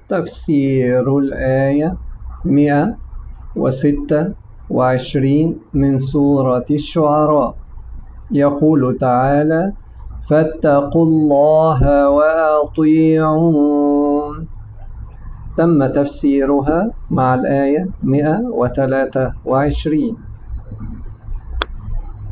تفسير الآية 126 من سورة الشعراء. يقول تعالى: فاتقوا الله وأطيعون. تم تفسيرها مع الآية 123.